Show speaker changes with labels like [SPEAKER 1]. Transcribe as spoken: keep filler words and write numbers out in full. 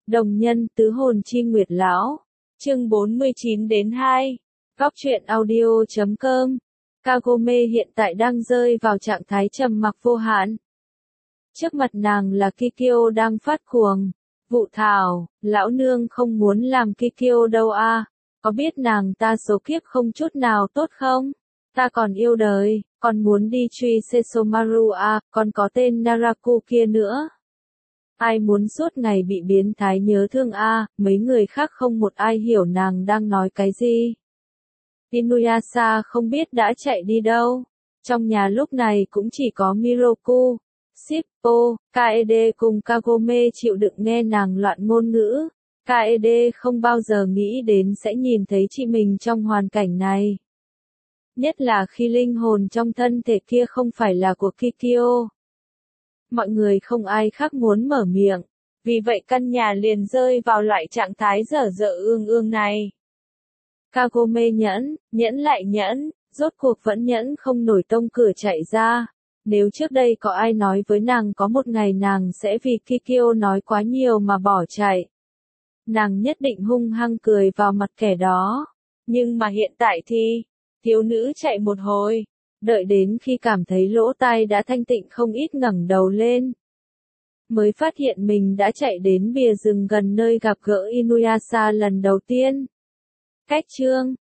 [SPEAKER 1] Đồng nhân tứ hồn chi nguyệt lão. Chương bốn mươi chín đến hai. Góc truyện audio chấm com. Kagome hiện tại đang rơi vào trạng thái trầm mặc vô hạn. Trước mặt nàng là Kikyo đang phát cuồng. Vụ thảo, lão nương không muốn làm Kikyo đâu a. Có biết nàng ta số kiếp không chút nào tốt không? Ta còn yêu đời, còn muốn đi truy Sesomaru a, còn có tên Naraku kia nữa. Ai muốn suốt ngày bị biến thái nhớ thương a, mấy người khác không một ai hiểu nàng đang nói cái gì. Inuyasha không biết đã chạy đi đâu. Trong nhà lúc này cũng chỉ có Miroku, Shippo, Kaede cùng Kagome chịu đựng nghe nàng loạn ngôn ngữ. Kaede không bao giờ nghĩ đến sẽ nhìn thấy chị mình trong hoàn cảnh này. Nhất là khi linh hồn trong thân thể kia không phải là của Kikyo. Mọi người không ai khác muốn mở miệng, vì vậy căn nhà liền rơi vào loại trạng thái dở dở ương ương này. Kagome nhẫn, nhẫn lại nhẫn, rốt cuộc vẫn nhẫn không nổi tông cửa chạy ra. Nếu trước đây có ai nói với nàng có một ngày nàng sẽ vì Kikyo nói quá nhiều mà bỏ chạy, nàng nhất định hung hăng cười vào mặt kẻ đó. Nhưng mà hiện tại thì, thiếu nữ chạy một hồi, đợi đến khi cảm thấy lỗ tai đã thanh tịnh không ít ngẩng đầu lên, mới phát hiện mình đã chạy đến bìa rừng gần nơi gặp gỡ Inuyasha lần đầu tiên. Cách chương